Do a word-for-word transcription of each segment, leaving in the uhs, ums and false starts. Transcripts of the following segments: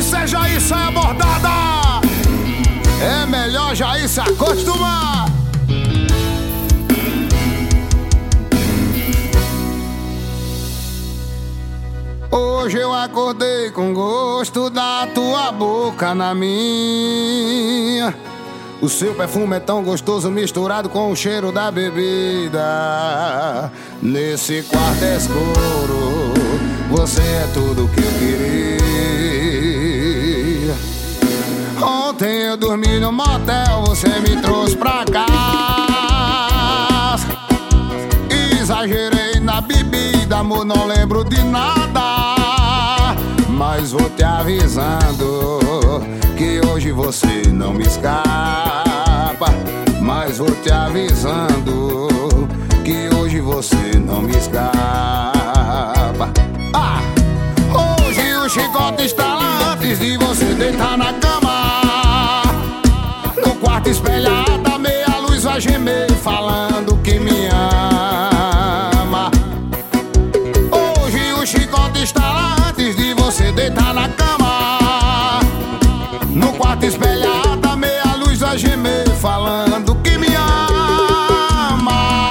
seja isso é abordada, é melhor já ir se acostumar. Hoje eu acordei com gosto da tua boca na minha. O seu perfume é tão gostoso misturado com o cheiro da bebida. Nesse quarto escuro, você é tudo que eu queria. Ontem eu dormi no motel, você me trouxe pra casa. Exagerei na bebida, amor, não lembro de nada. Mas vou te avisando que hoje você não me escapa. Mas vou te avisando que hoje você não me escapa. Ah! Hoje o chicote está lá antes de você deitar na cama. No quarto espelhada, meia luz vai gemer falando que me ama. Hoje o chicote está lá antes de você deitar na cama. No quarto espelhada, meia luz a gemer falando que me ama.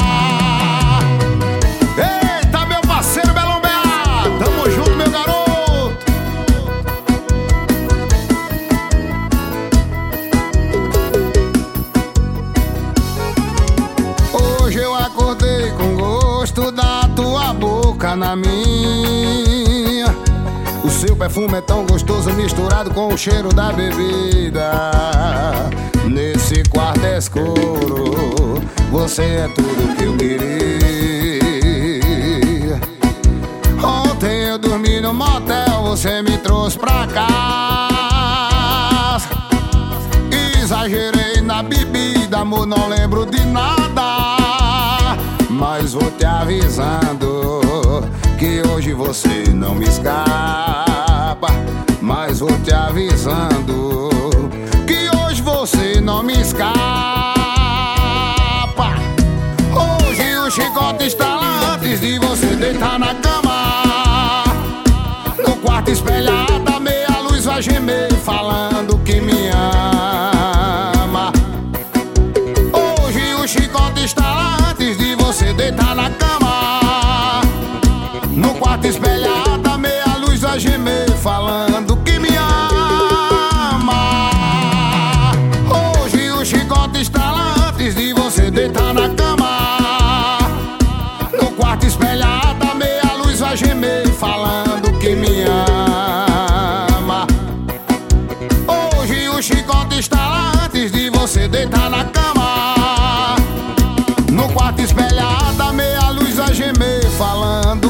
Eita, meu parceiro Belão Bela, tamo junto, meu garoto. Hoje eu acordei com gosto da tua boca na minha. O seu perfume é tão gostoso misturado com o cheiro da bebida. Nesse quarto escuro, você é tudo que eu queria. Ontem eu dormi no motel, você me trouxe pra casa. Exagerei na bebida, amor, não lembro de nada. Mas vou te avisando que hoje você não me escapa. Mas vou te avisando que hoje você não me escapa. Hoje o chicote está lá antes de você deitar na cama. No quarto espelhada, meia luz vai gemer falando que me ama. Hoje o chicote está lá antes de você deitar na cama. No quarto espelhada, meia luz a gemer falando que me ama. Hoje o chicote está lá antes de você deitar na cama. No quarto espelhada, meia luz a gemer falando que me ama. Hoje o chicote está lá antes de você deitar na cama. No quarto espelhada, meia luz a gemer falando